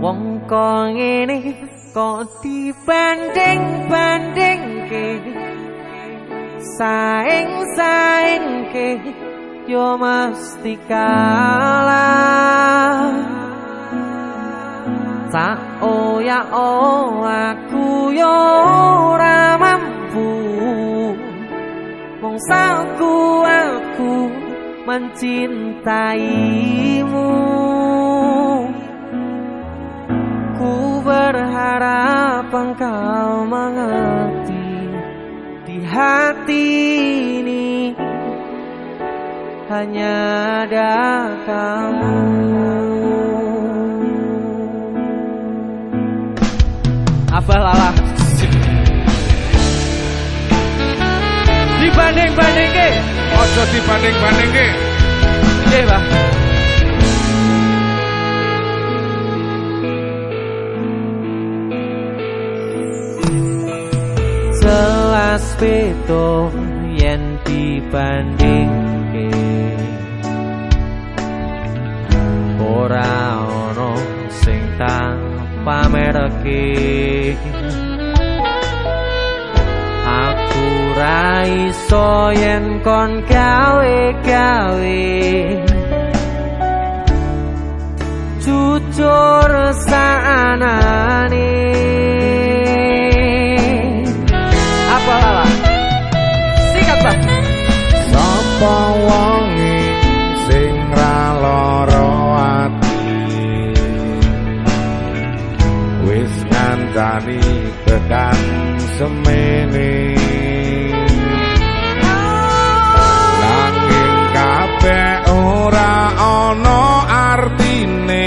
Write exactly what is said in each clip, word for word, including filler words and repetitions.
Wong kok ngene kok dibanding-bandingke, saing-saingke yo mesti kalah. Tak oya oh aku yo ora mampu, mong saku aku mencintaimu. Ku berharap engkau mengerti, di hati ini hanya ada kamu. Apa lala? Dibanding-bandingke, ojo dibanding-bandingke. Nggih, Pak. Jelas beda yen dibandingke, ora ono sing tak pamerke. Aku ra iso yen kon gawe-gawe, jujur saanane. Apa lala? Sikat Pak. Sapa wonge sing ra lara ati, wis ngancani tekan semene. Nanging kabeh ora ana artine,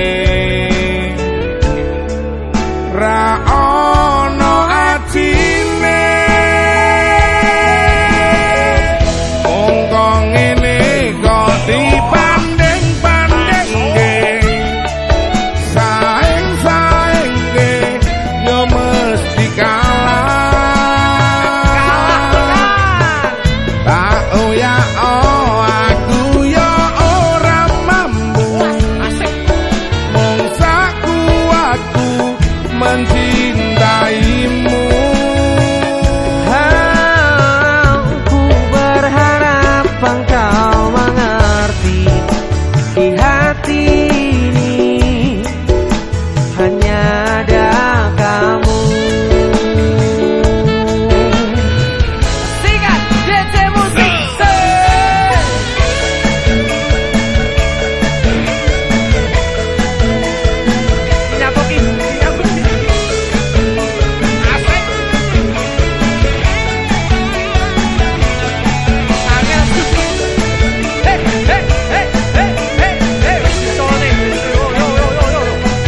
ra ana atine. Wong kok ngene kok dibanding-bandingke, saing-saingke yo mesti kalah. Tak oya oh aku yo ora mampu, mong saku aku mencintaimu. Aku berharap engkau mengerti, di hati ini hanya ada kamu. Sikat D J Musik. Nyapoki, nyapoki. Asik. Angel. Hey, hey, hey, hey, hey, hey. Sone. Yo, yo, yo, yo, yo.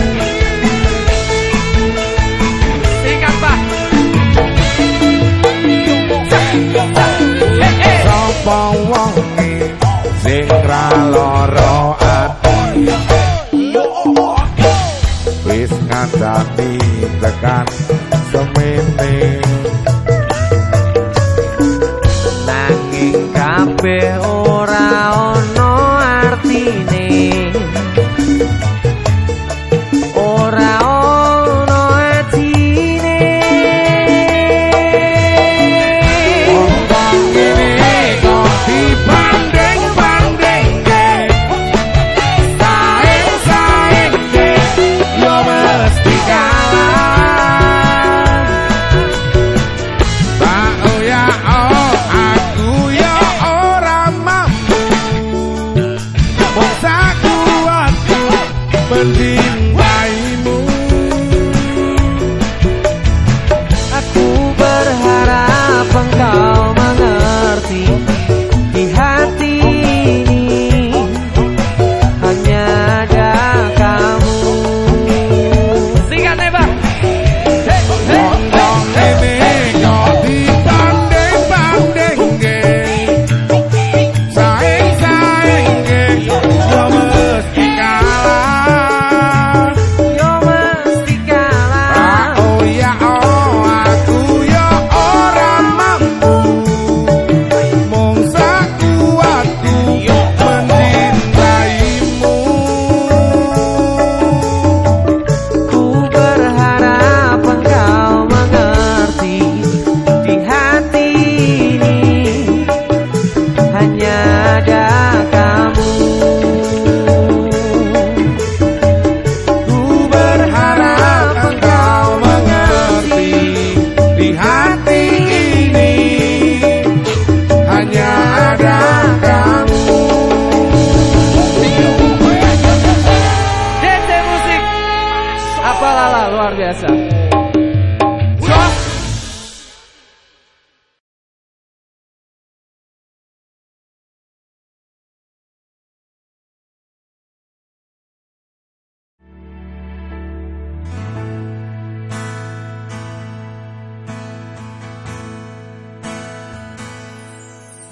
Sikat Pak. Hey, hey. Sapa wonge sing ra lara ati, wis ngancani tekan semene. Nanging kabeh ora ono artine, ora ono atine. Wong kok ngene kok dibanding-bandingke,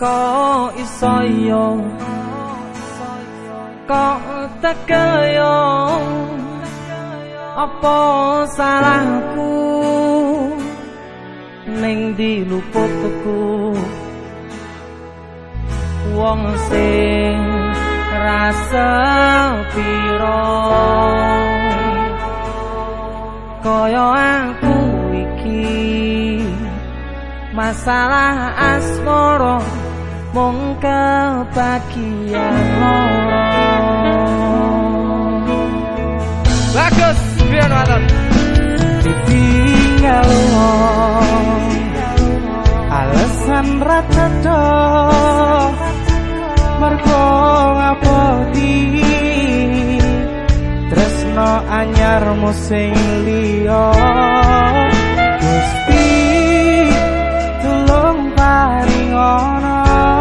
kok iso yo kok tekel yo apa salahku ning diluputku wong sing rasa piro kaya aku iki masalah asmara mung kebagian loro. Bagus, biar nonton. Ditinggal wong alasan racada mergo ngapodi tresno anyar sing liya Gusti tulung paringono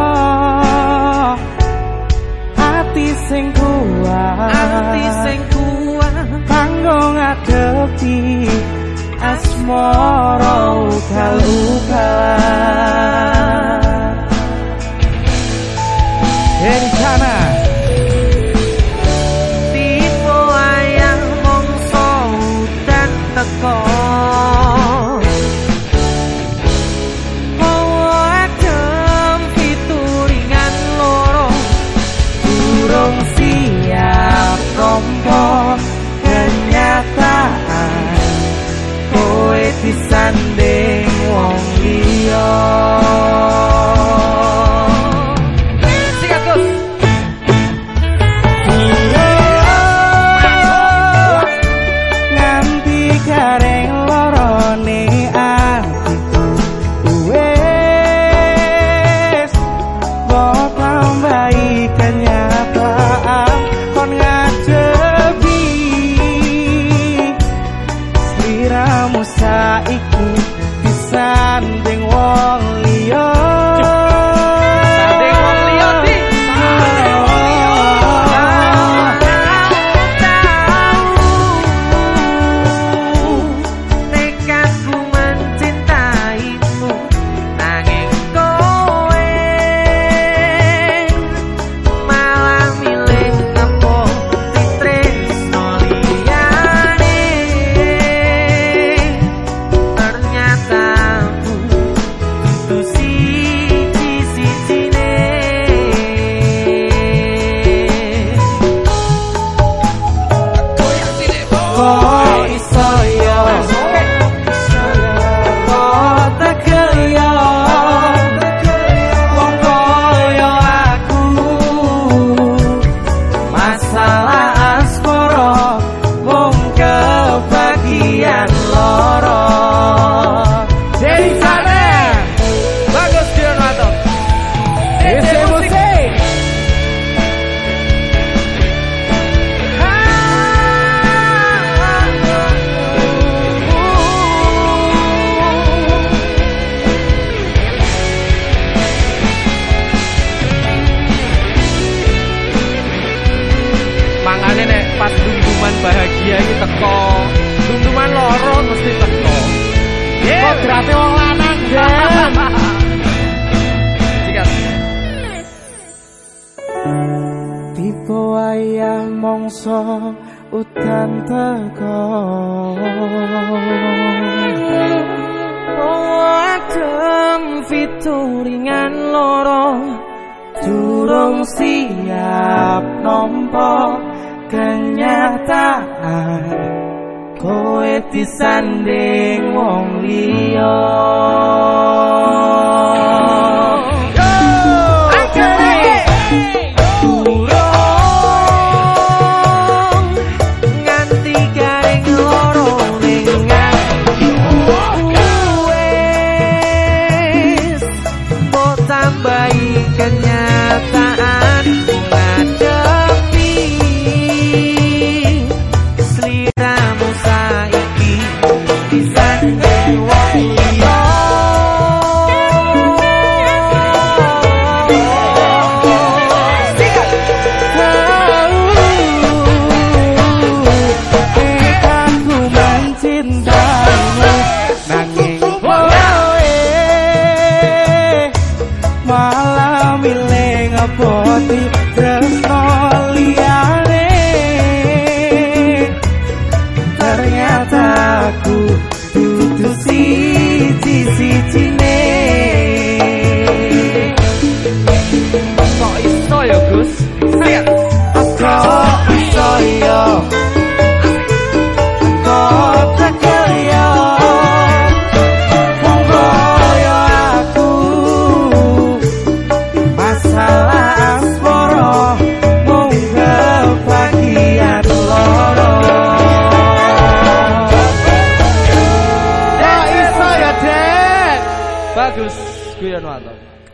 ati sing kuat ati sing kuat kanggo ngadepi asmara ugal-ugalan. Dari sana tipe ayam mongso dan teko adem fituringan loro durung siap rompo kenyataan kowe disanding wong liya. Saiki disanding wong liya Sanding wong liya di Sanding wong liya nekatku mencintaimu nanging kowe malah milih apa ditresno liyane pas dunduman bahagia iki teko, dunduman loro mesti teko. Kok grape wong lanang, Den. Sikat. Tipe wayah mongso udan teko adem fituringan loro durung siap nampa kenyataan kowe disanding wong liya. Nganti garing loro ning wis mbok tambahi kenyataan ngadepi sliramu saiki disanding wong liya. Nanging kowe malah ngerti tresno liyane ternyata aku dudu siji-sijine kok iso ya Gus siap kok iso ya kok tekel ya monggo ya aku masalah asmara mung kebagian loro ya iso ya Dek bagus guyon mantap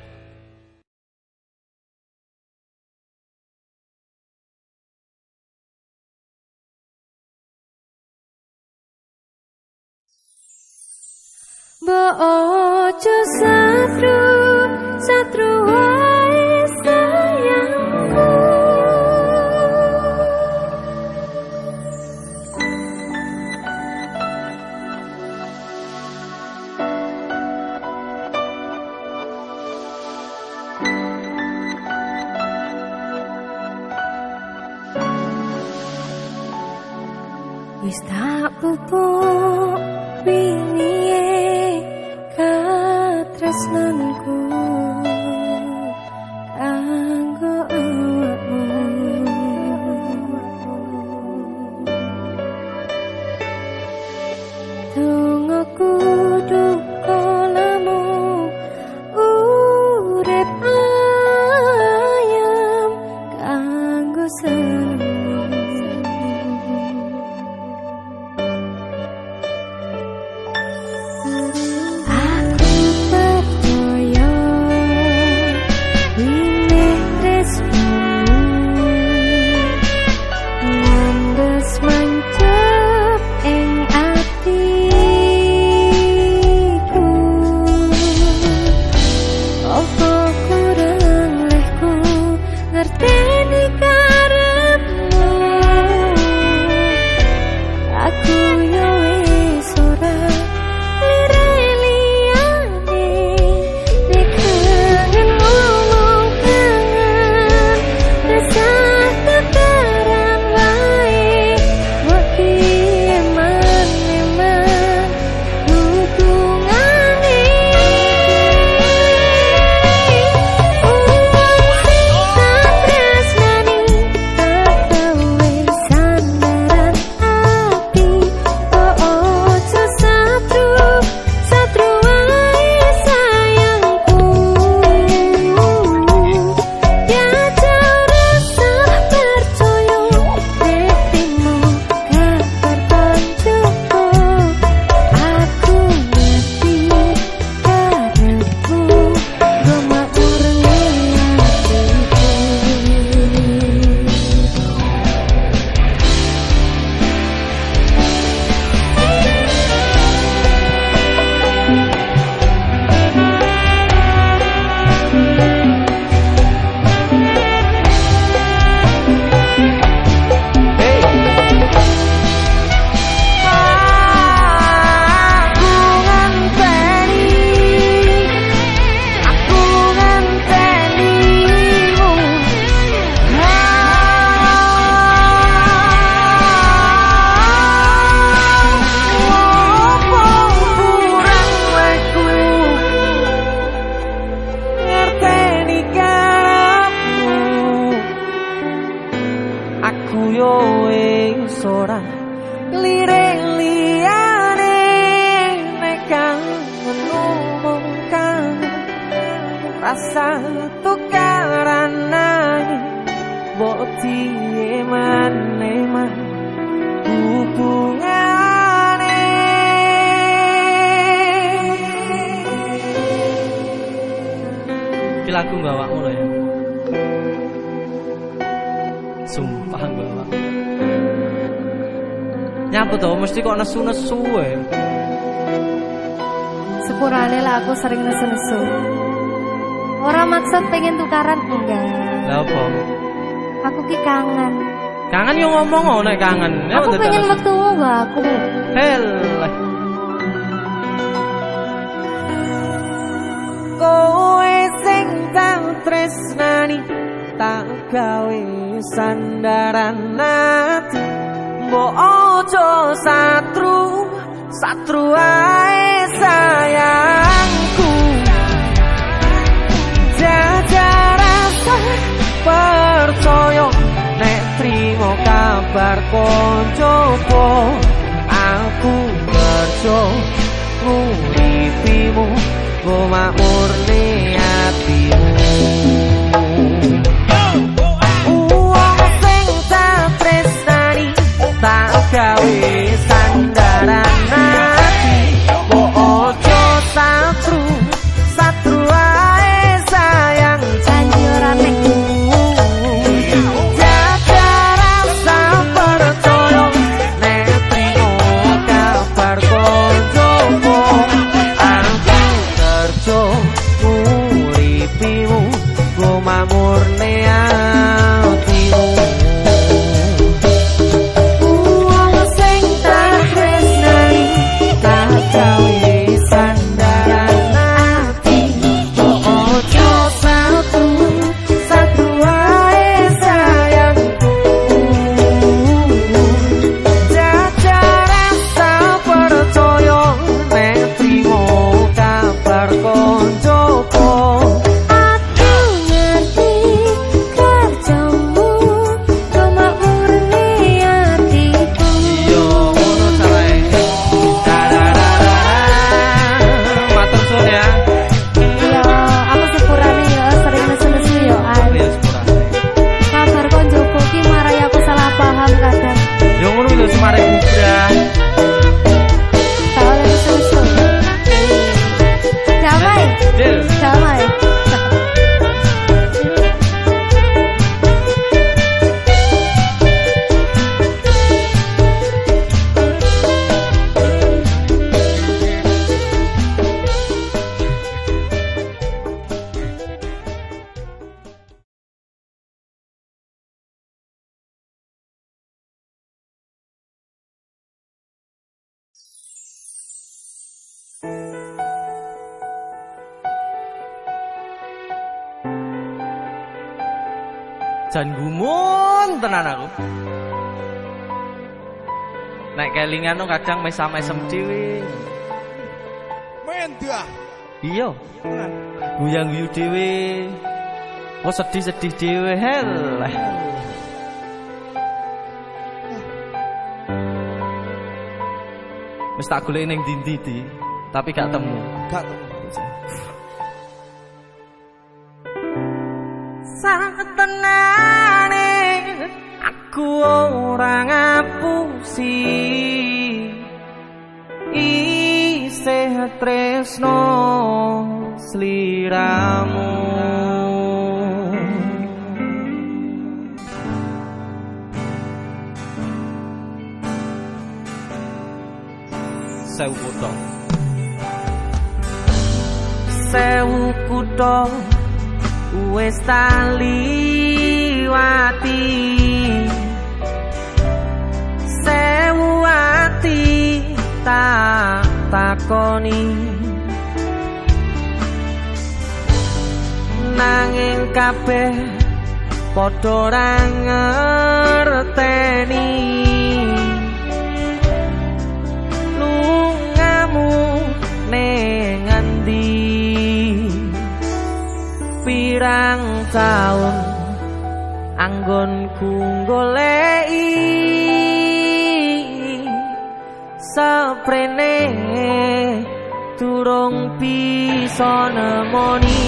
Bo ojo satru, satru wae sayangku. Wis tak pupuk wingi katresnanku kanggo awakmu dongaku duka lamu urip ayam kanggo seneng lagu bawakmu loh ya. Sumpah bawak. Nyapa tuh mesti kok nesu-nesu ya. Sepurane lah aku sering nesu-nesu. Orang maksud pengen tukaran enggak. Lah apa? Aku ki kangen. Kangen yo ngomong oh nek kangen. Ya, aku pengen wektu mbak aku. Hel. Kowe sing tak tresnani tak gawe sandaran ati mbok ojo satru satru ae sayangku jajal rasa percaya nek trimo kabar koncoku aku kerja nguripimu go makmurne atimu uang sing tak tresnani tak gawe sandaran ati kok ojo satru satru ae sayang janji ora nek murne atimu uang sing tak tresnani tak gawe sandaran ati ojo satu satu wae sayangku jajal rasa percaya nek trimo kabar koncoku jan gumun tenan aku. Nek kelingan kadang mesam-mesem dhewe. Mendah. Iya. Guyang-guyu dhewe. Kok sedih-sedih dhewe hel. Wis tak golek ning ndi-ndi, tapi gak temu. Gak temu. Satenane aku ora ngapusi isih tresno sliramu sewu kutho sewu kutho wis tak liwati sewu ati tak takoni nanging kabeh padha ora ngerteni lungamu ning endi pirang taun anggonku goleki saprene durung bisa nemoni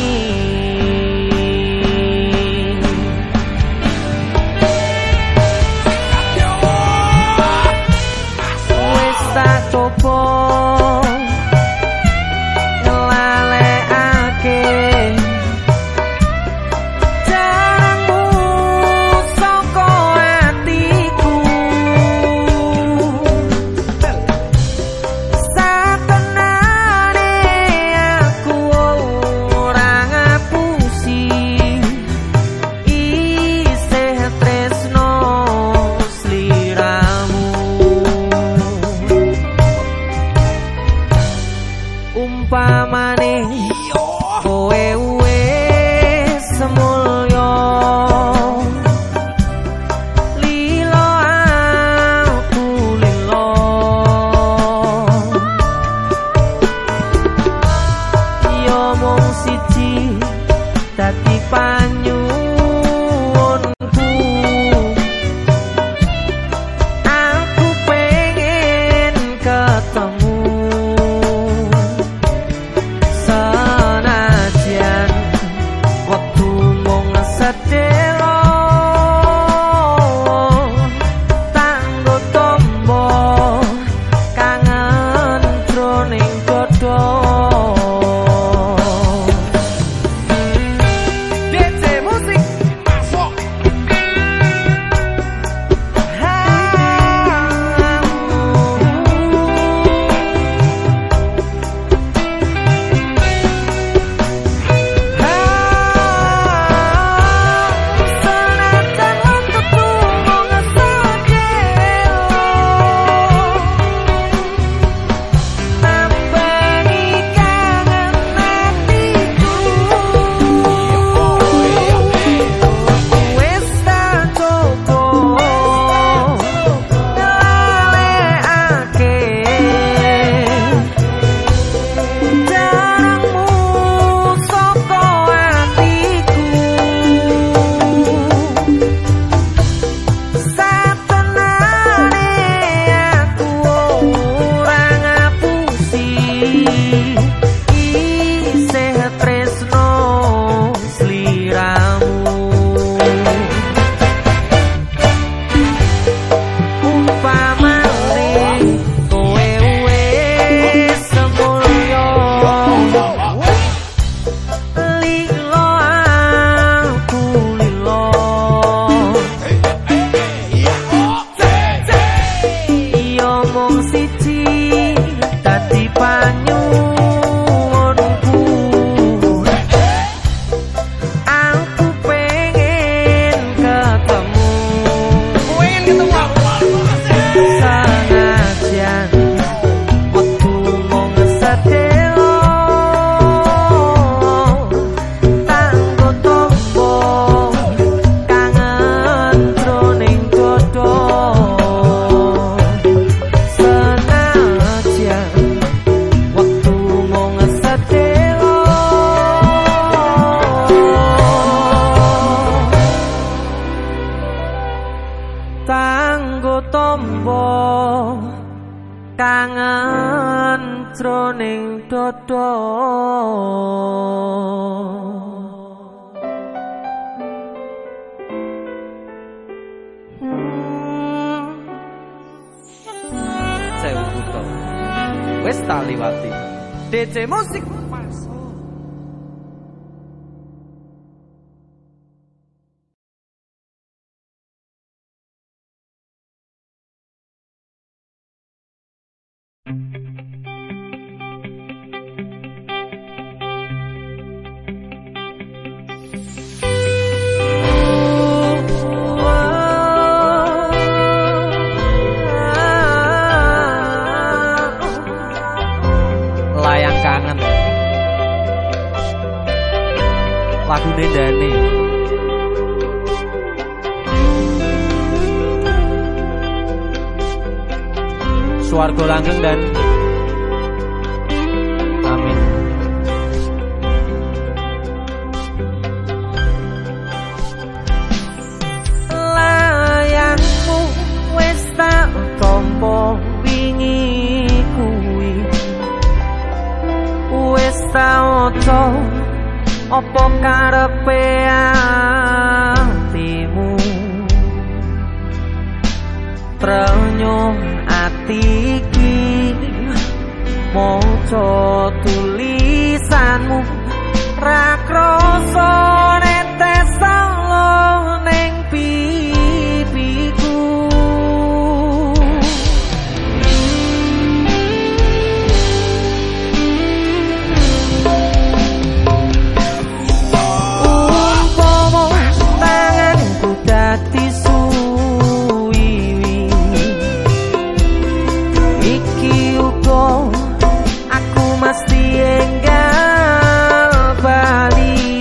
wis tak coba Satenane aku ora siji dadi panyuwunku. Aku pengen ketemu senajan waktu mung sedelo tanggo tombo kangen jroning dodo. Tanggo tombo kangen jroning dodo. Sewu buto wis tak liwati D J Musik. Layang kangen lagu Dendane. Swarga langgeng dan amin. Layangmu wis tak tampa wingi kuwi, wis tak oco apa karepe atimu. Trenyo ati iki maca tulisanmu ra krasa netes salo ning pipiku. Umpama tanganku dadi aku mesti enggal bali.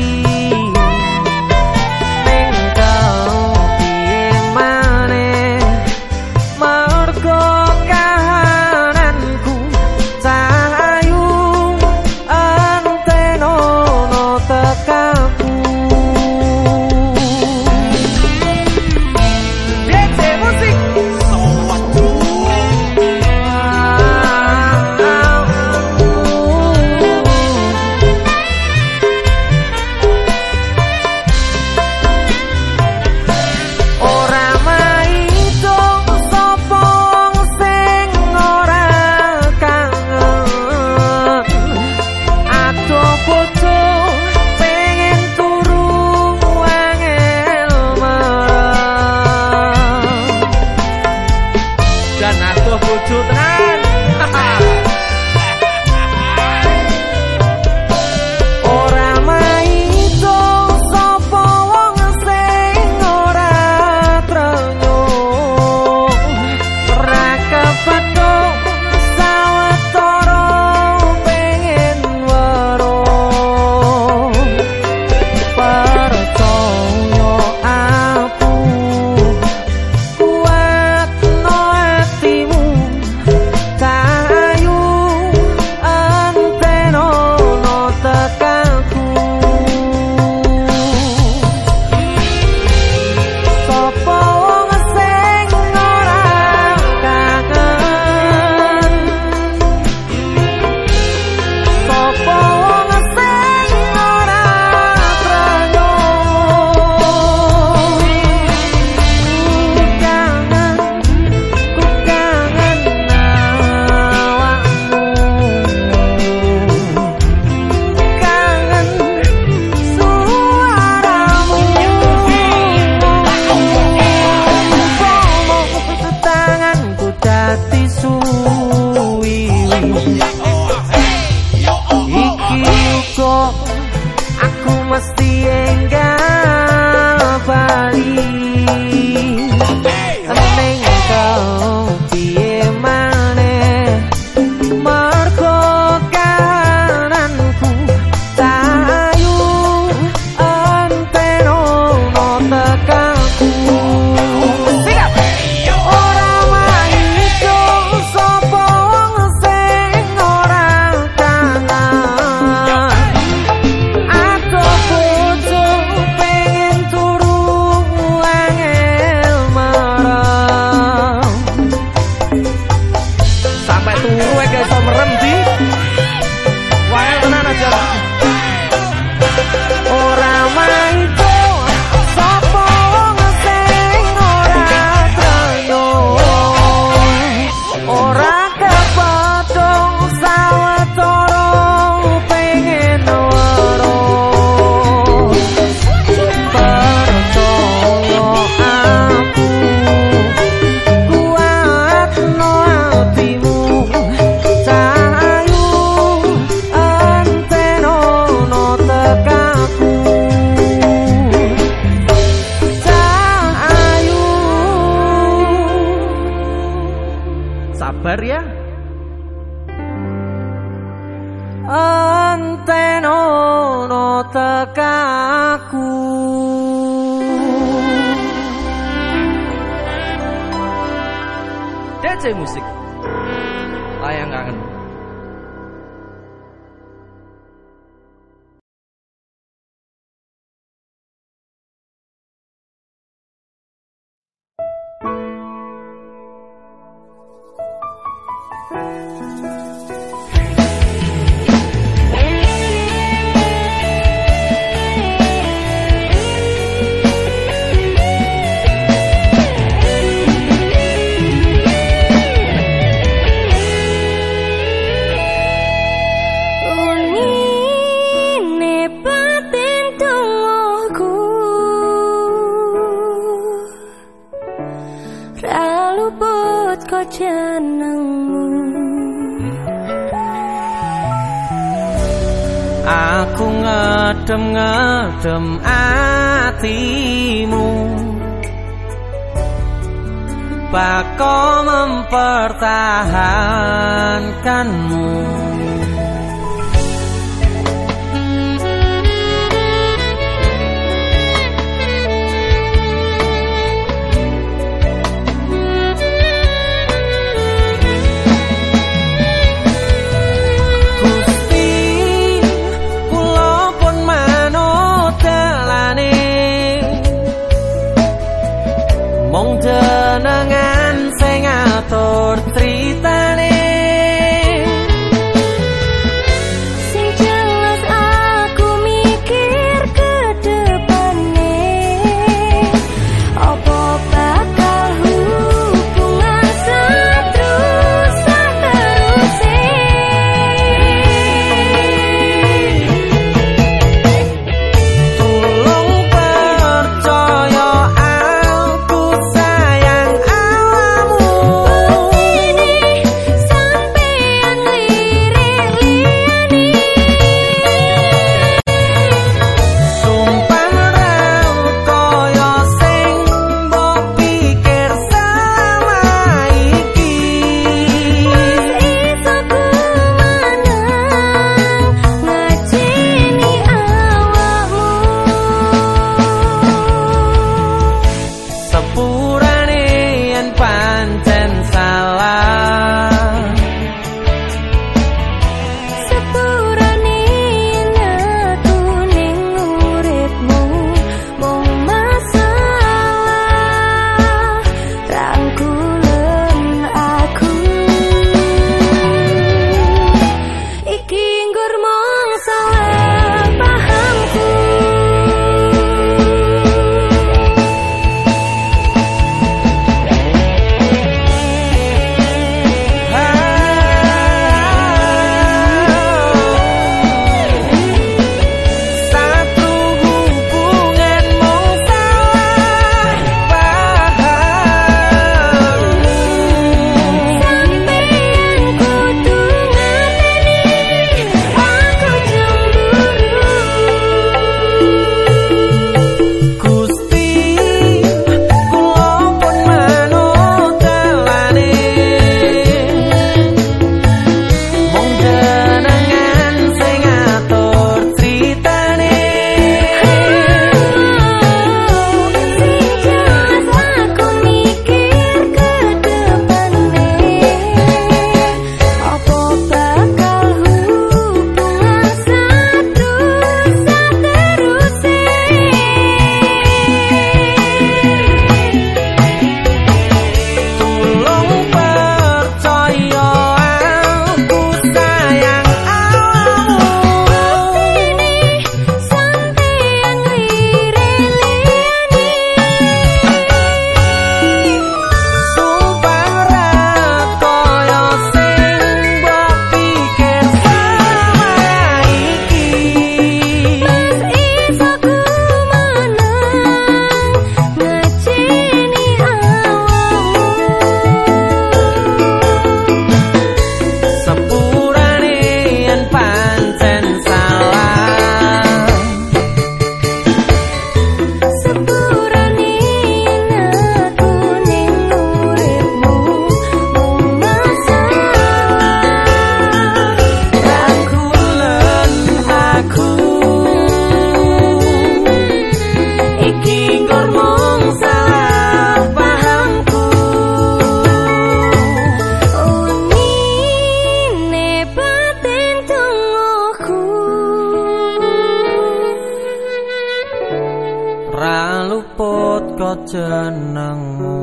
aku mesti enggal bali. Neng kau piye maneh mergo kananku tayu anteno no tekaku. Ora maido sapa wong sing ora kangen. Aku bojo pengen turu angel marem. Sampai turu e gak iso merem di. Wae tenan aja. Ora maido sapa wong sing ora treyo. Ora kepotong sawetara pengen weruh. Percaya aku kuatno atimu cahayu anteno no tekaku. Cahayu sabar ya anteno no tekaku. D J Musik layang kangen. Unine paten tungguku ra luput kok jenengmu. Aku ngedem-ngedem atimu bako mempertahankanmu. Mong jenengan sing ngatur critane. Sing jelas aku mikir ke depane. Apa bakal hubungan seterusnya terusé. Tolong percaya aku sayang awamu. teko jenengmu.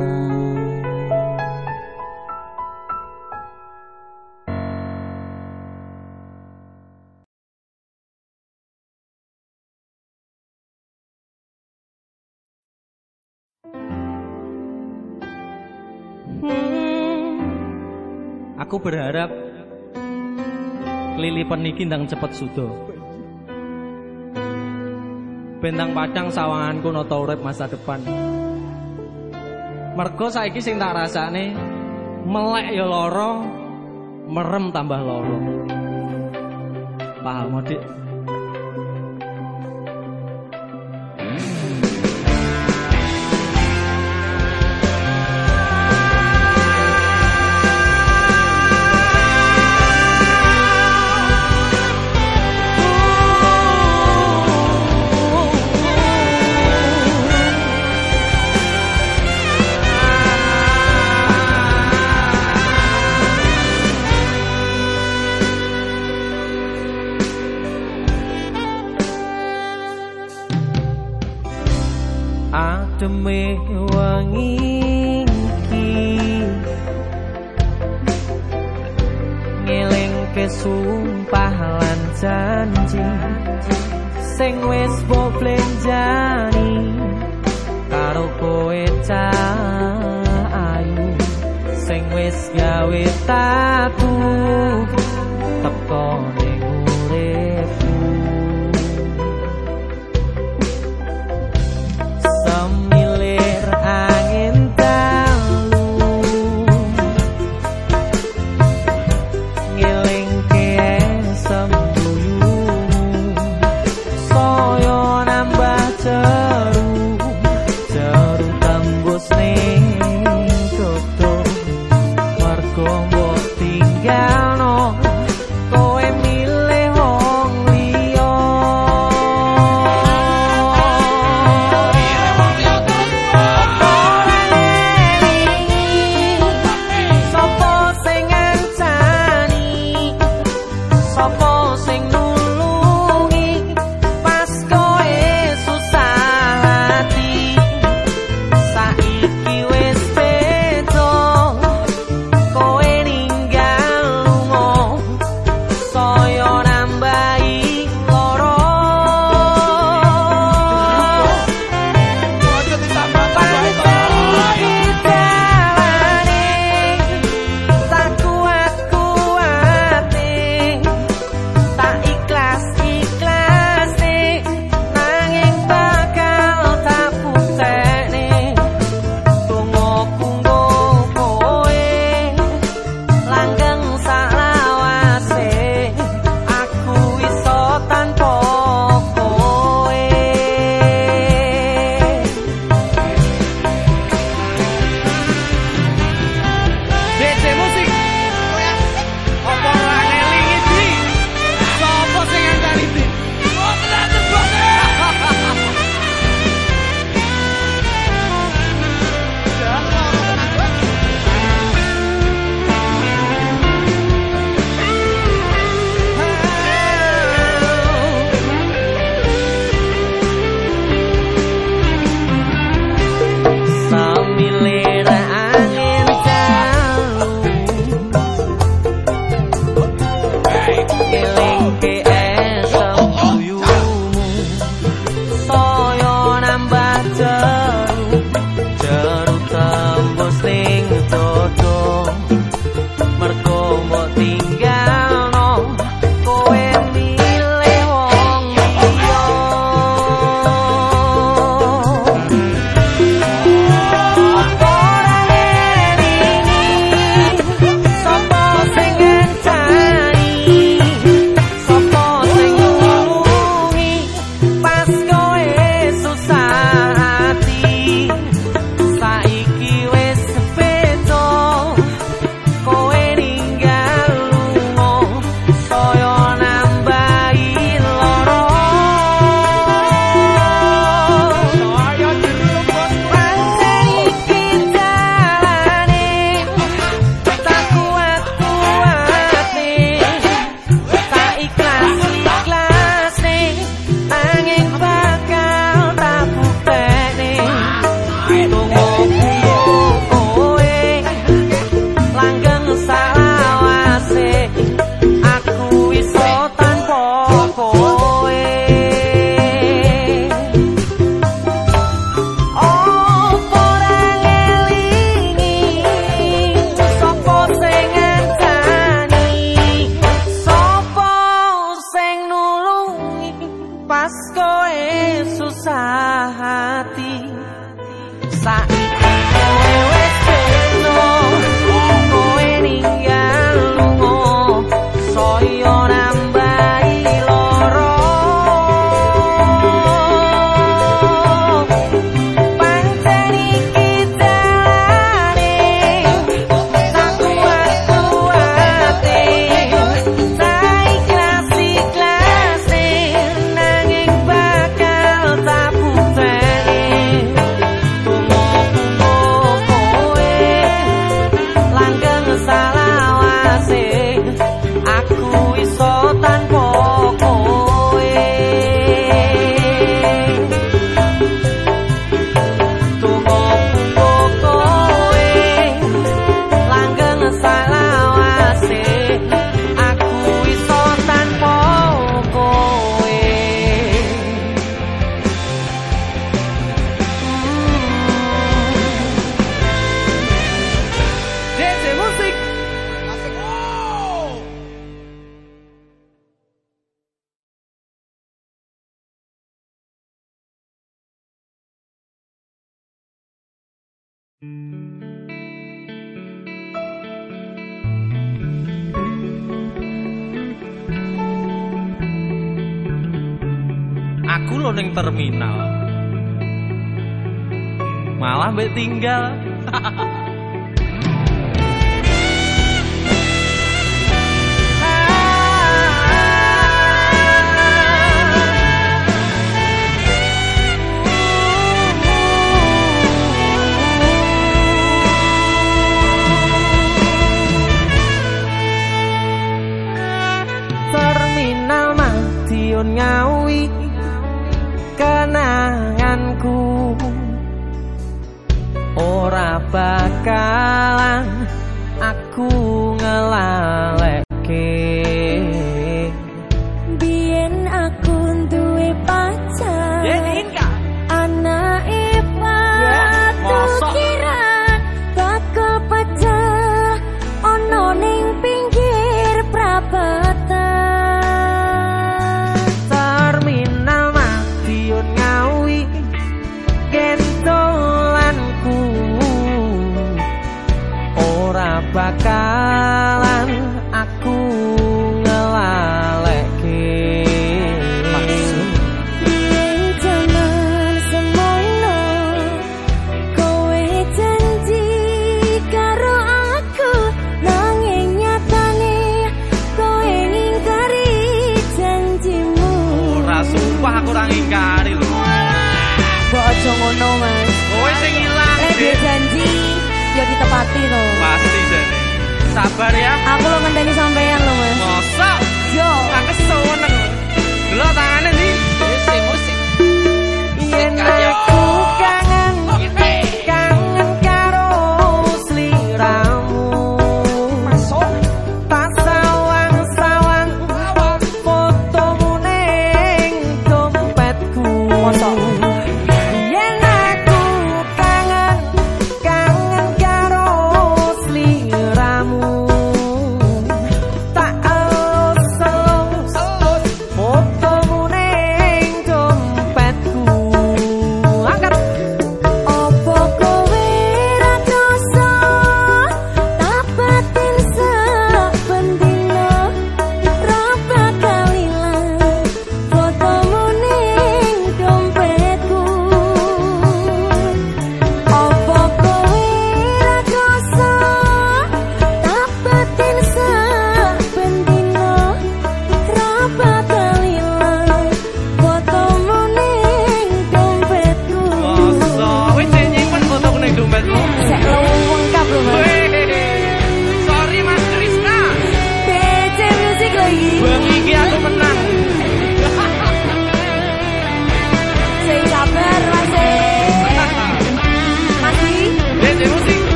Aku berharap lilipan niki ndang cepet sudo. Bentang padang sawanganku nata urip masa depan. Mergo saiki sing tak rasane melek ya lara, merem tambah lara. Paham, Dik? Ademe wengi iki ngelingke sumpah lan janji sing wis mbok blenjani karo kowe cah ayu sing wis gawe tatu teko ning uripku. Semilir angin dalu ngelingke sembuyu saya nambah jeru jeru tembus ning dodo mergo mbok tinggalno kowe pas kowe susah hati saiki kowe wis beno kowe ninggal lunga saya nambahi loro pancen iki dalane tak kuat-kuate saikhlas-ikhlase nanging bakal tak buktekne tunggu-tunggu kowe langgeng salawase aku iso tanpa kowe tunggu-tunggu kowe langgeng salawase aku iso tanpa kowe D J Musik. Aku lo ning terminal malah mbek tinggal terminal Madiun Ngawi kenanganku ora bakalan aku ngelalekke Biyen aku duwe pacar anake Batu Kiran teko pecah ana ning pinggir prapatan terminal Madiun Ngawi gentolanku ora bakalan aku ngelalekke Biyen jaman semono kowe janji karo aku nanging nyatane kowe ngingkari janjimu ora sumpah aku ora ngingkari lho Kok aja ngono Mas kowe sing ilang Lek dia janji ya ditepati to pasti jane sabar ya Aku lo ngenteni sampean lo Mas mosok Yo tak keseneng delok tangane ndi musik musik yen aku kangen kangen karo sliramu masuk tak sawang-sawang fotomu ning dompetku Mosok yen aku kangen kangen karo sliramu tak elus-elus fotomu ning dompetku angkat Opo kowe ra dosa tapatin sependino ra bakal ilang fotomu ning dompetku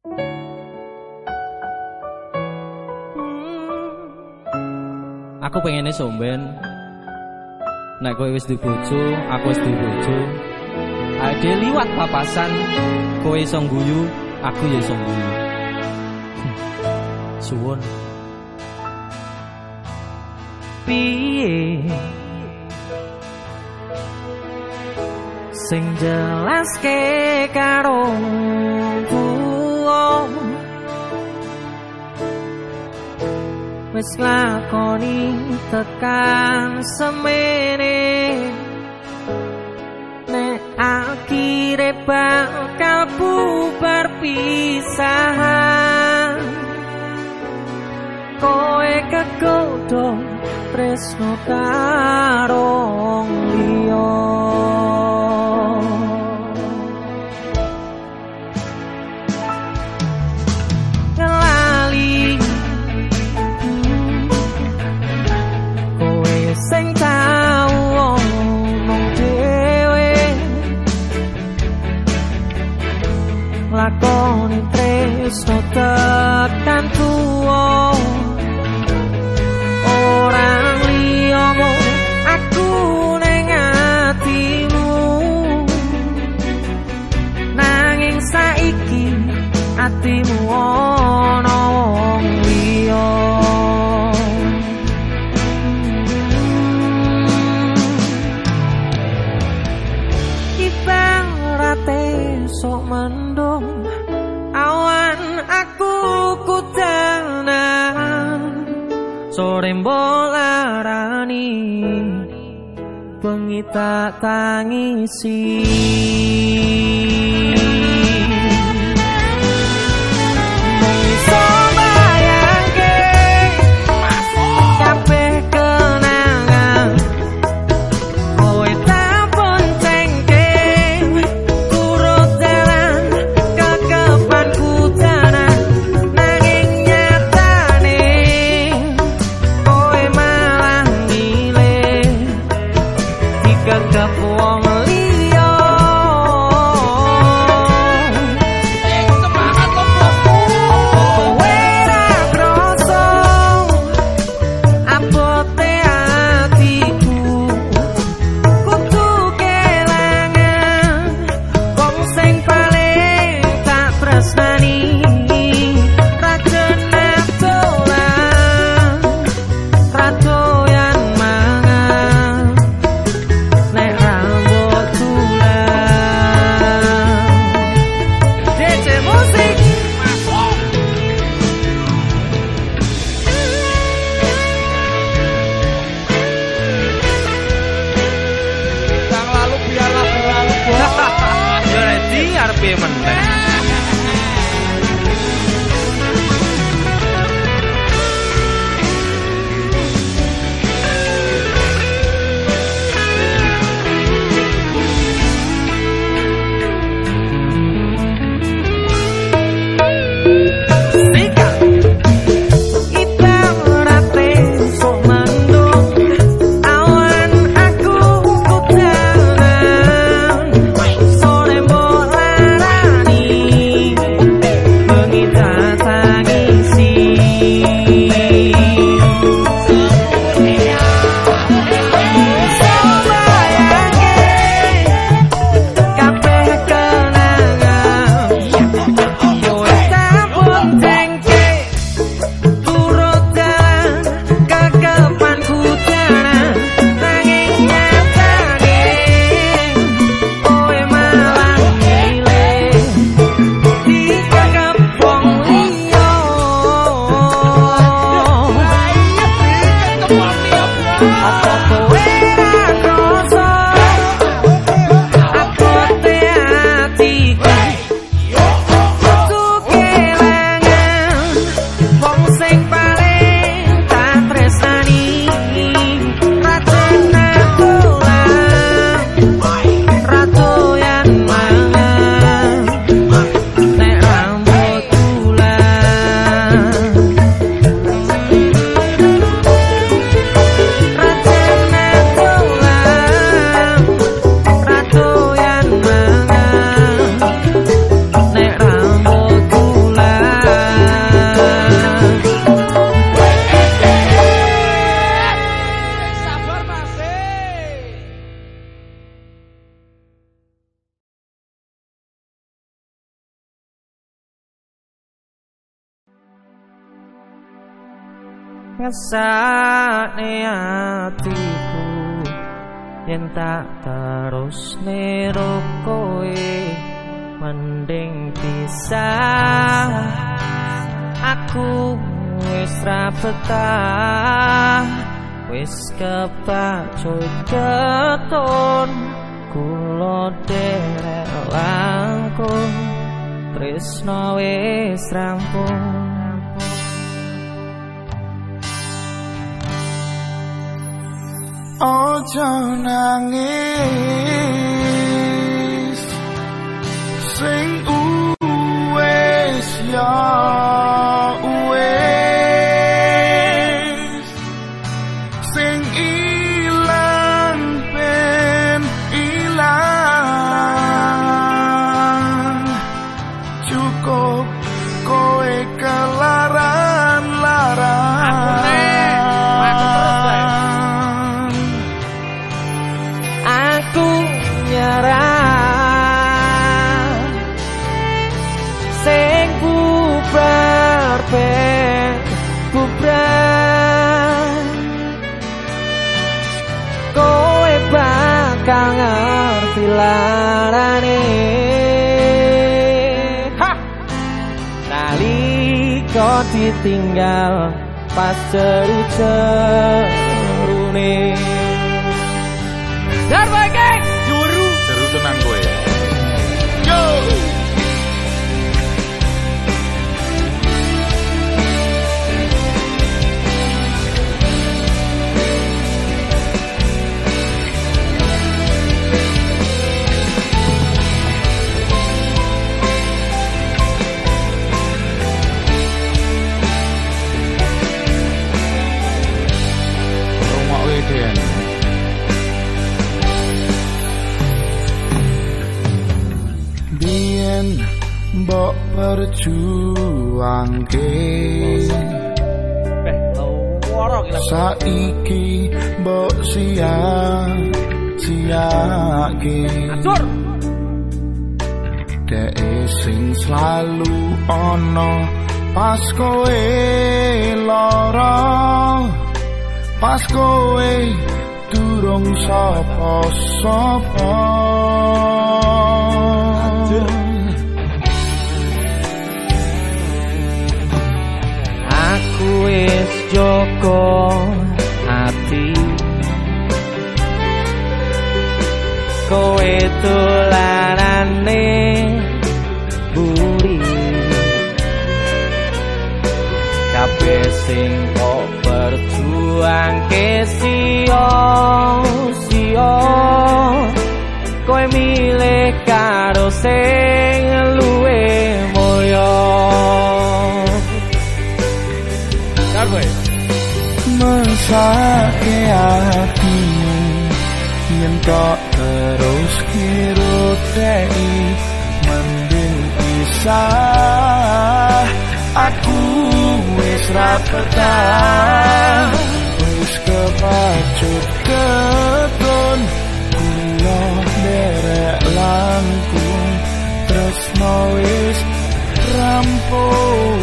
Aku pengennya somben. Nek kowe wis duwe bojo, aku wis duwe bojo. Ade liwat papasan, kowe iso ngguyu, aku ya iso ngguyu. Suwun. Piye sing jelaske karo wong wis lakoni tekan semene nek akhire bakal bubar pisahan kowe kegodhong tresno karo liya ngelali kowe sing tau omong dhewe lakoni tresno tekan tuwa orang liyamu aku ning atimu nanging saiki atimu ana wong liya ibarate sok mendung awan aku kudanan sore mbolarani bengi tak tangisi mung iso bayangke kabeh kenangan kowe tak boncengke turut dalan kekepanku danan nanging nyatane gagap wong liya semangat lopo kowe ra kroso abote atiku kudu kelangan wong sing paling tak tresnani rajane dolan radoyan mangan nek rambut tulang D J musik masuk Yang lalu biarlah berlalu bos. Ya ready arep meneh. ibarate sok mendung awan aku kudanan sore mbolarani ngesane atiku yen tak terusne ro kowe mending pisah aku wis ra betah wis kepacut keton kula derek langkung tresno wis rampung ojo nangis sing uwes ya uwes sing ilang ben ilang cukup kowe kelaran-laran aku nyerah sing bubar ben bubar kowe bakal ngerti larane ha nalika ditinggal pas ceru-cerune Darboy geng juru seru tenang kowe yo mbok perjuangke saiki mbok sia-siake dek sing selalu ana pas kowe lara pas kowe durung sapa-sapa aku wis joko ati kowe dolanane buri kabeh sing kok berjuangke sia-sia kowe milih karo sing luwe mulya mesake atimu yen kok terus kirutei mending pisah aku wis ra betah wis kepacut keton kula derek langkung tresno wis rampung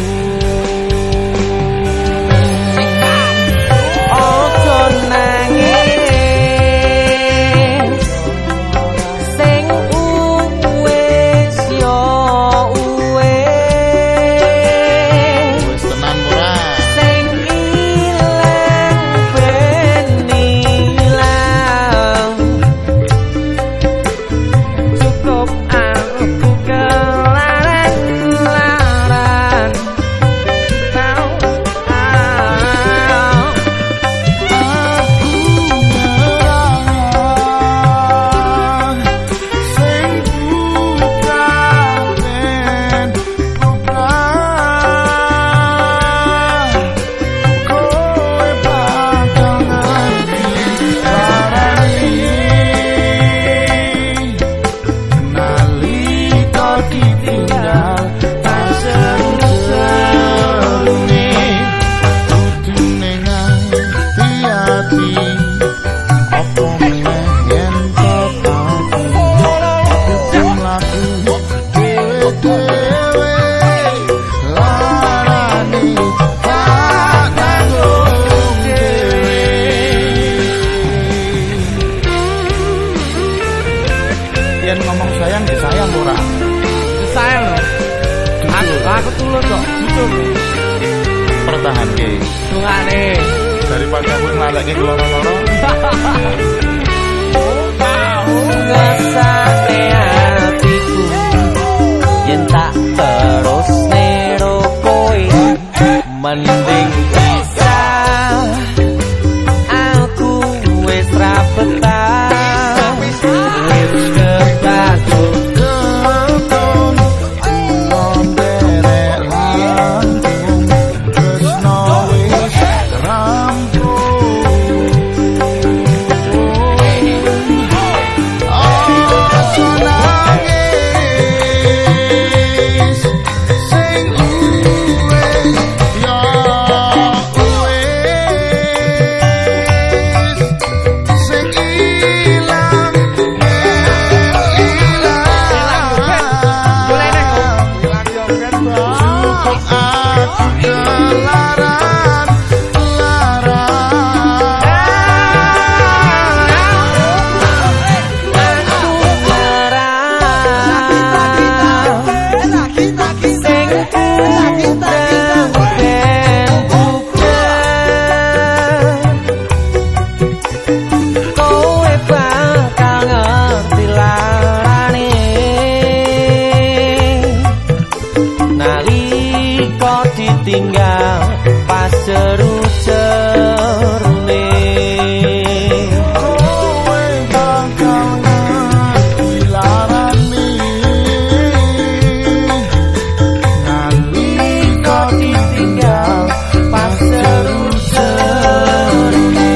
cukup aku kelaran-laran yen ngomong sayang ya sayang ora. Sayang loh. Aku, aku tulus kok. Jujur. Pertahanke. Dungane. Daripada aku nglaleke loro-loro. Ngasake hatiku yen tak terus nero kowe mending pisah. Aku wis ra betah wis kebacut Keton nonderek lantung tresno wis rampung. Ojo nangis sing uwe yo wis sing ilang cukup aku kelaran tinggal pas seru-serune kowe bakal ngerti larane nalika ditinggal pas seru-serune.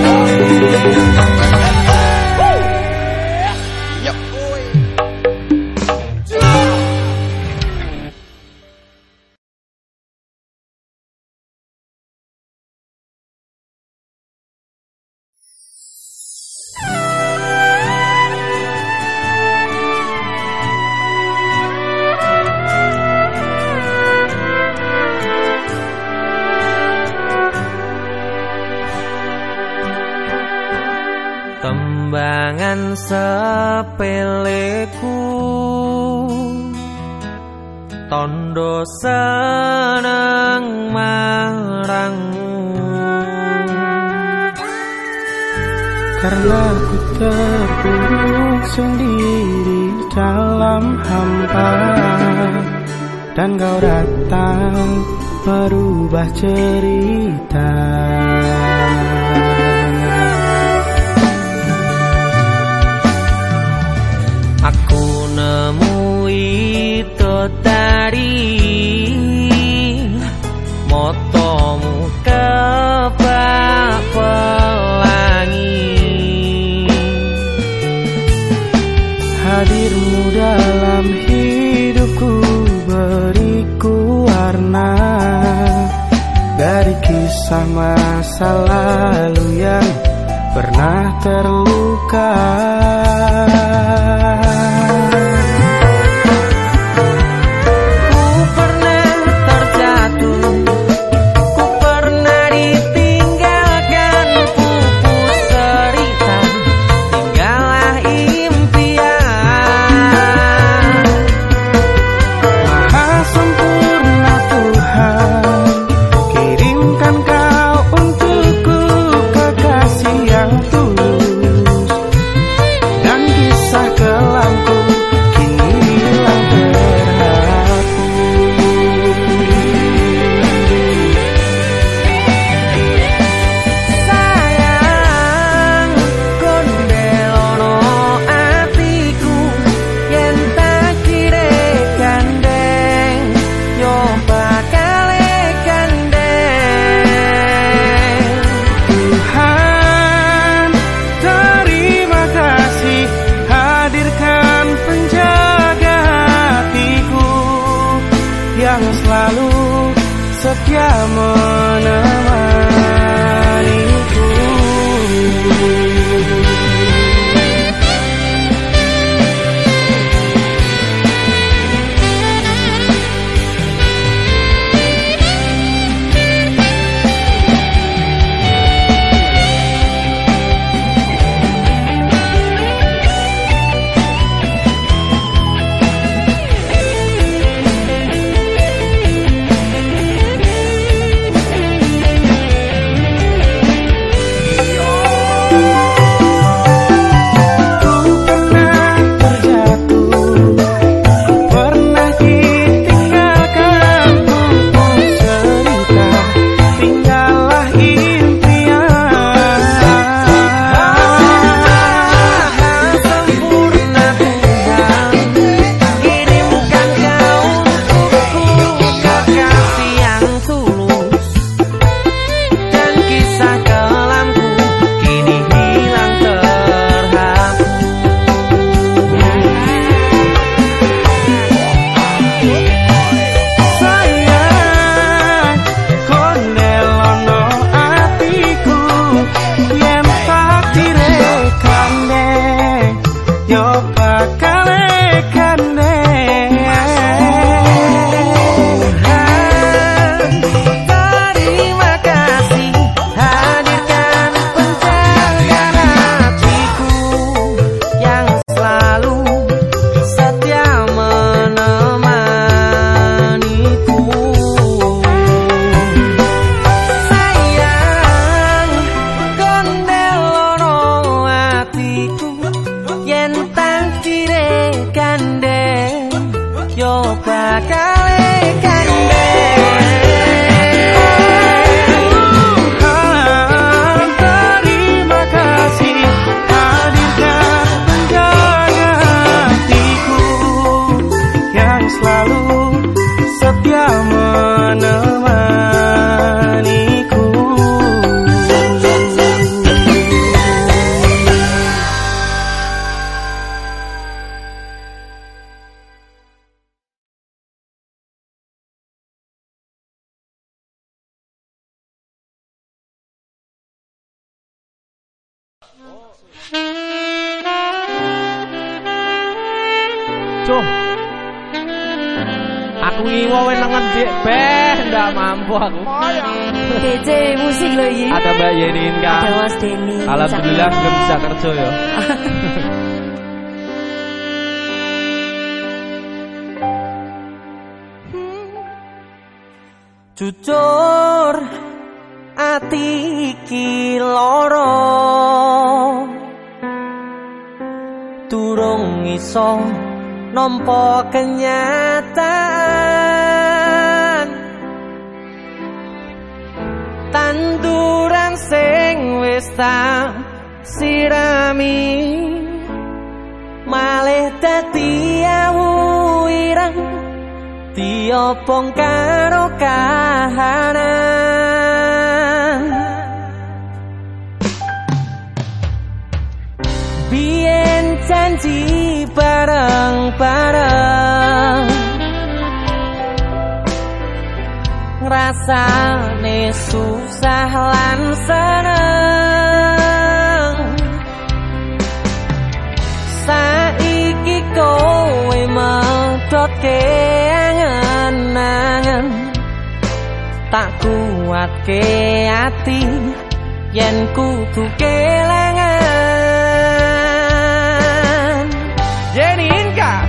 Tembangan sepeleku tondo seneng marangmu karena ku terpuruk sendiri dalam hampa dan kau datang merubah cerita. Aku nemui tadi motomu kebak pelangi. Hadirmu dalam hidupku beriku warna dari kisah masa lalu yang pernah terluka. yo bakal kandhe. Terima kasih hadirkan penjagaan hatiku yang selalu setia menemaniku. Sayang gondelono hatiku yen tangkire kandhe yo bakal kandhe. Terima kasih hadirkan penjaga hatiku yang selalu setia menemaniku. Cuk. Aku iwo wenengen dik beh ndak mampu aku. D J musik lho iki. Ada Mbak Yenin kan. Ada Mas Denny. Alhamdulillah belum bisa kerja ya. Jujur ati iki lara durung iso nampa kenyataan. Tanduran sing wis tak sirami malih dadi awu ireng diobong karo kahanan. Biyen janji bareng-bareng ngrasane susah lan seneng. Saiki kowe medhotke angen-angen tak kuatke ati yen kudu kelangan. Jenin ka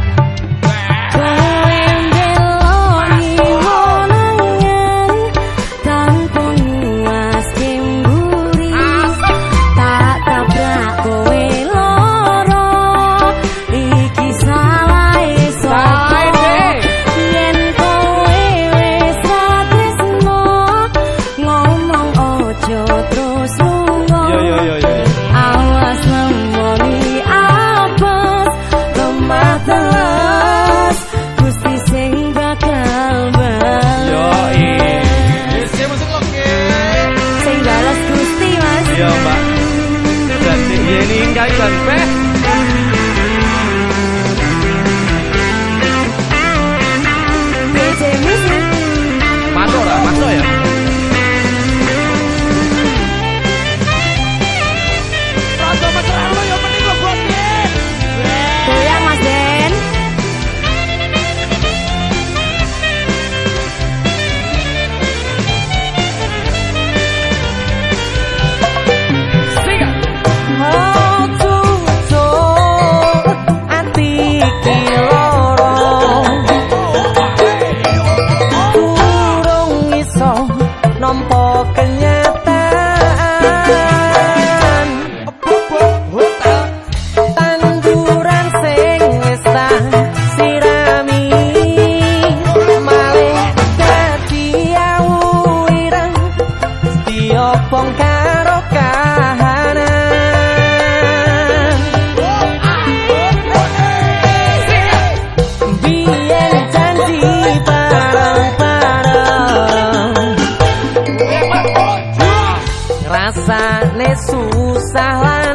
susah lan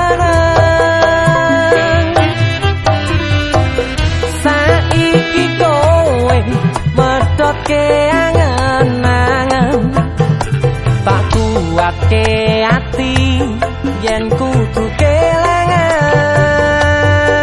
seneng. Saiki kowe medhotke angen-angen tak kuatke ati yen kudu kelangan.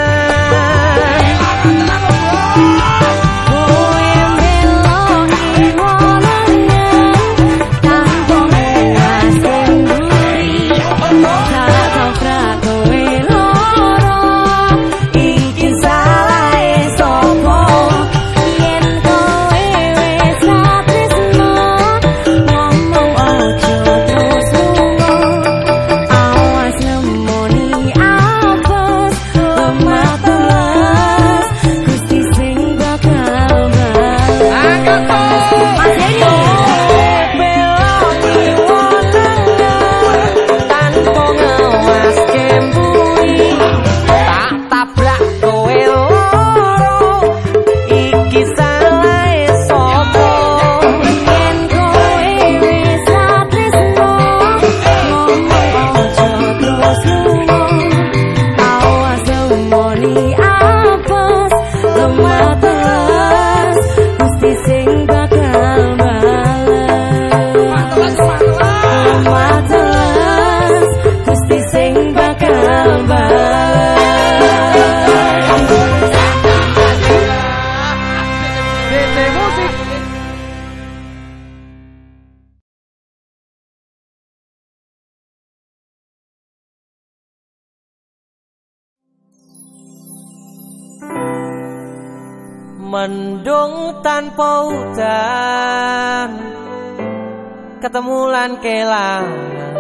Mendung tanpa udan, ketemu lan kelangan,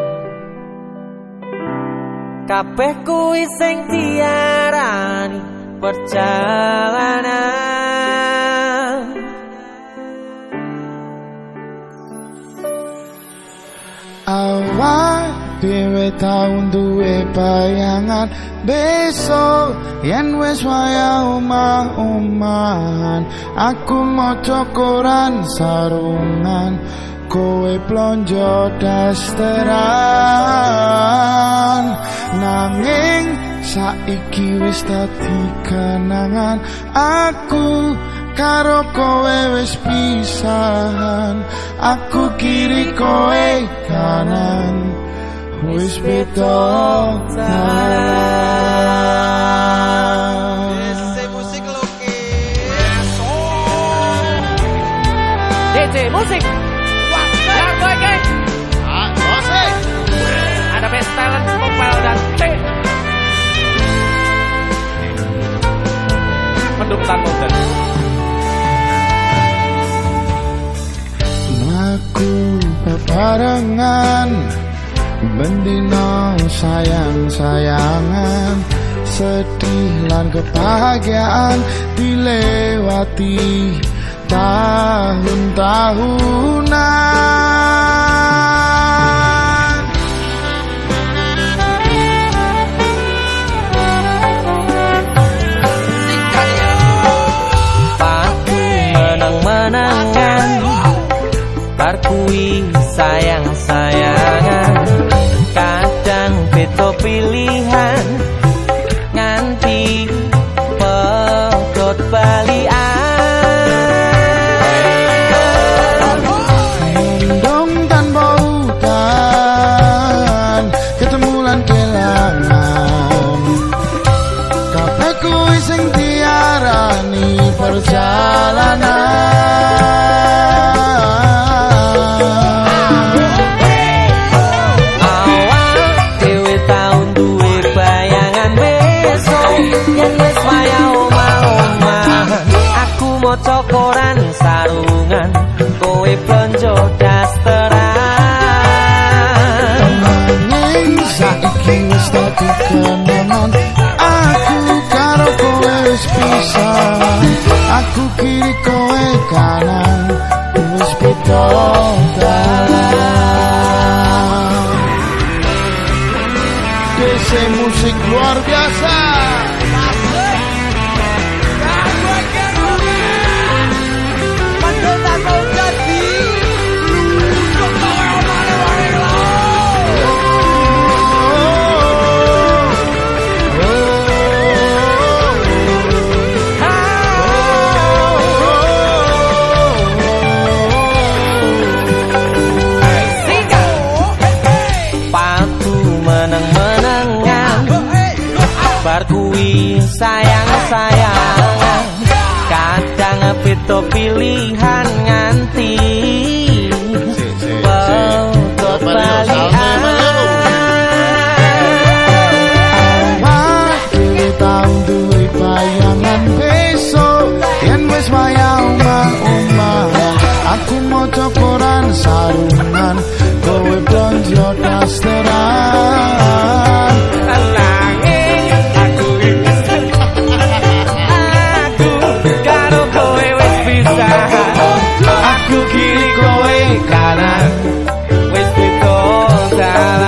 kabeh kuwi sing diarani perjalanan. Awak dhewe tau duwe bayangan besok yen wis wayah omah-omahan. Aku maca koran sarungan, kowe plonjo dasteran. Nanging saiki wis dadi kenangan, aku karo kowe wis pisahan. Aku kiri kowe kanan, wis beda dalan. D J musik lukis. D J musik. Wah, ya gue geng. Ah, musik. Ada best talent vokal dan T. Mendung tanpa udan. Aku bebarengan bendino sayang-sayangan, sedih lan kebahagiaan dilewati tahun-tahunan. Paku menang-menangan, bar kuwi sayang-sayangan, kadang beda pilihan nganti pedot balian. Mendung tanpa udan, ketemu lan kelangan, kabeh kuwi sing diarani perjalanan. Maca koran sarungan, kowe plonjo dasteran. Nanging saiki wis dadi kenangan, aku karo kowe wis pisah. Aku kiri kowe kanan, wis beda dalan. D C musik luar biasa. Bar kuwi sayang-sayangan, kadang beda pilihan nganti pedot balian. Awak dhewe tau duwe bayangan besok yen wis wayah omah-omahan. Aku maca koran sarungan, kowe blonjo dasteran. Aku kiri kowe kanan, wis beda dalan.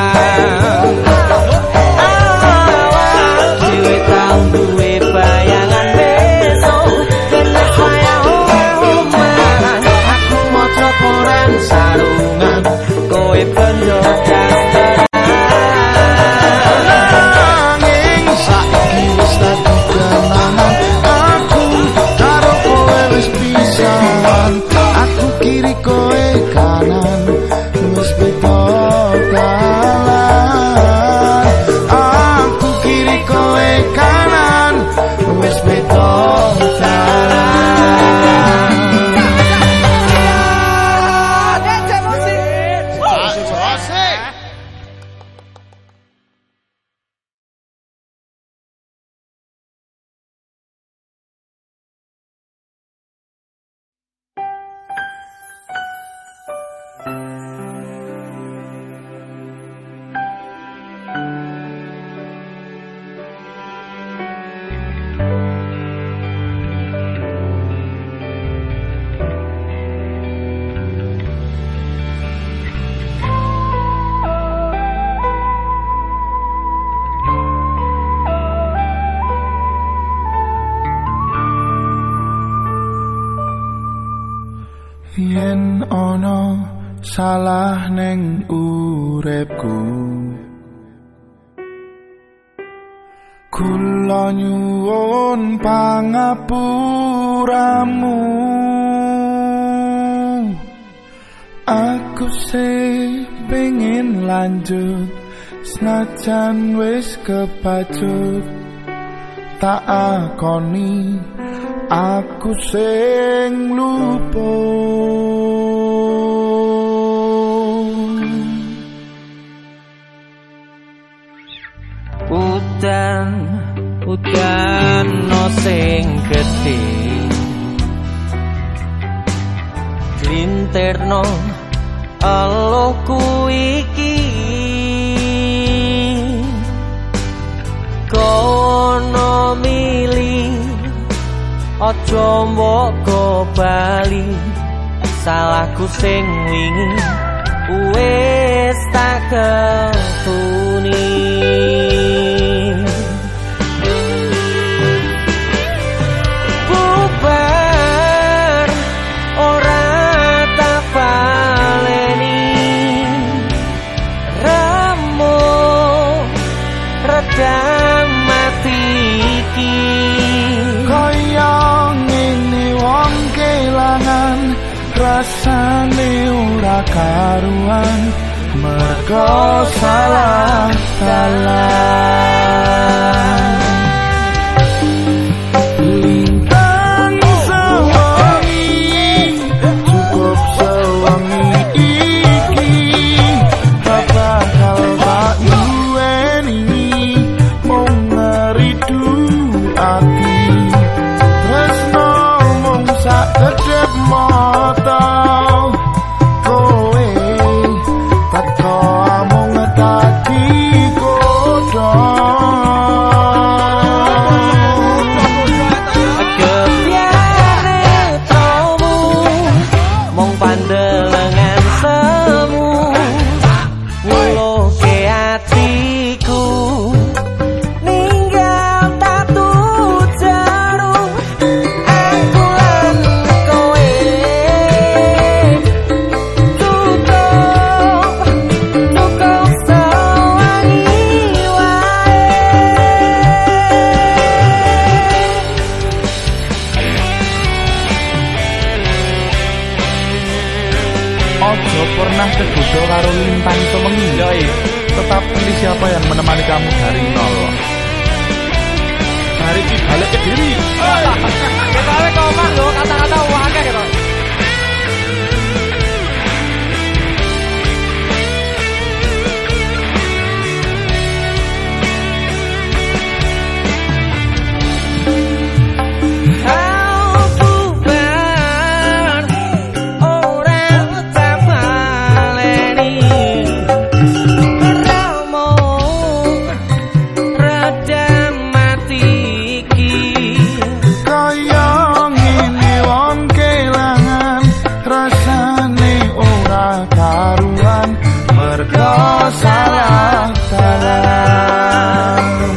Yen ono salah neng uripku, kula nyuwun pangapuramu. Aku se pengen lanjut senajan wis kepacut, tak akoni aku sing lupa. Udan, udan no sing gedhe, glinterno eluku iki. Kono mili ojo mbok go bali, salahku sing wingi wis tak ketuni. Bubar ora tak baleni, remo redam mati iki. Kaya ngene wong kelangan rasane ora karuan, mergo salah dalan. Lintang sewangi, cukup sewangi iki, tak bakal tak duweni, mung ngeridu ati. Tresno mung sak kedhep mata, kowe teko mung dadi kodhok. Kebiare tomu mung pandelengan semu, nguloke atiku ninggal tatu jarum. Aku lan kowe cukup cukup sewangi wae. Ojo pernah tergoda karo lintang sewengi. Tetap pilih siapa yang menemani kamu dari nol. Mari kita balik ke diri. Kita balik ke omah lho, kata-kata wakil gitu. Salah dalam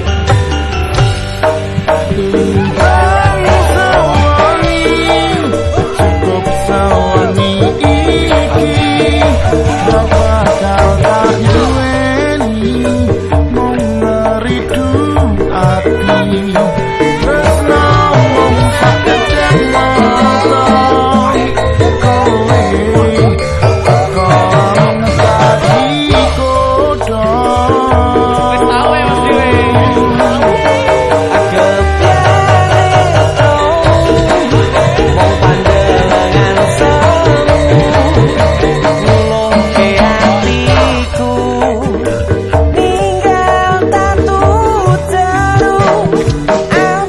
lintang sewangi, cukup sewangi iki, tak bakal tak duweni, mung ngeridu ati. Tresno mung sak kedhep mata, kowe teko mung dadi Ninggal tatu jarum.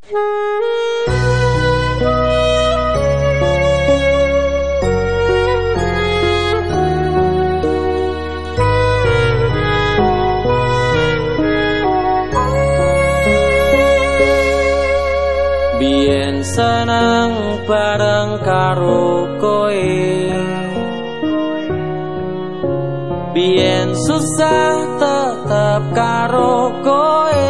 Biyen seneng bareng karo koe, biyen susah tetep karo koe,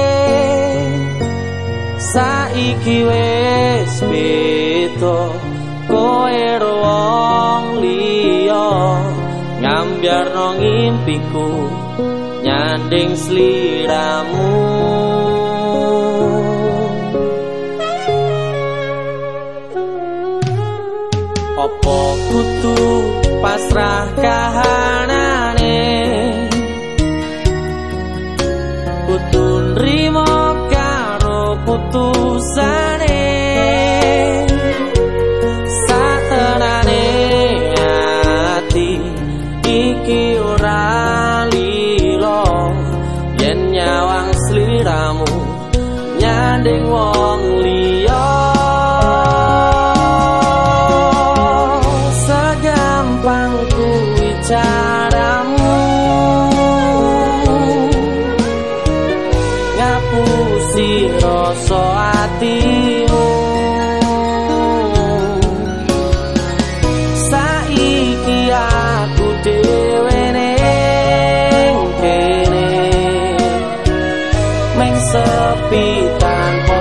saiki wis beda koe wong liya, ngambyarno ngimpiku nyanding sliramu. Opo kudu pasrah kahanane, kudu nrimo karo putusane, satenane ati iki ora lilo, yen nyawang sliramu nyanding wong liya. Caramu ngapusi rasa atimu, saiki aku dhewe ning kene meng sepi tanpa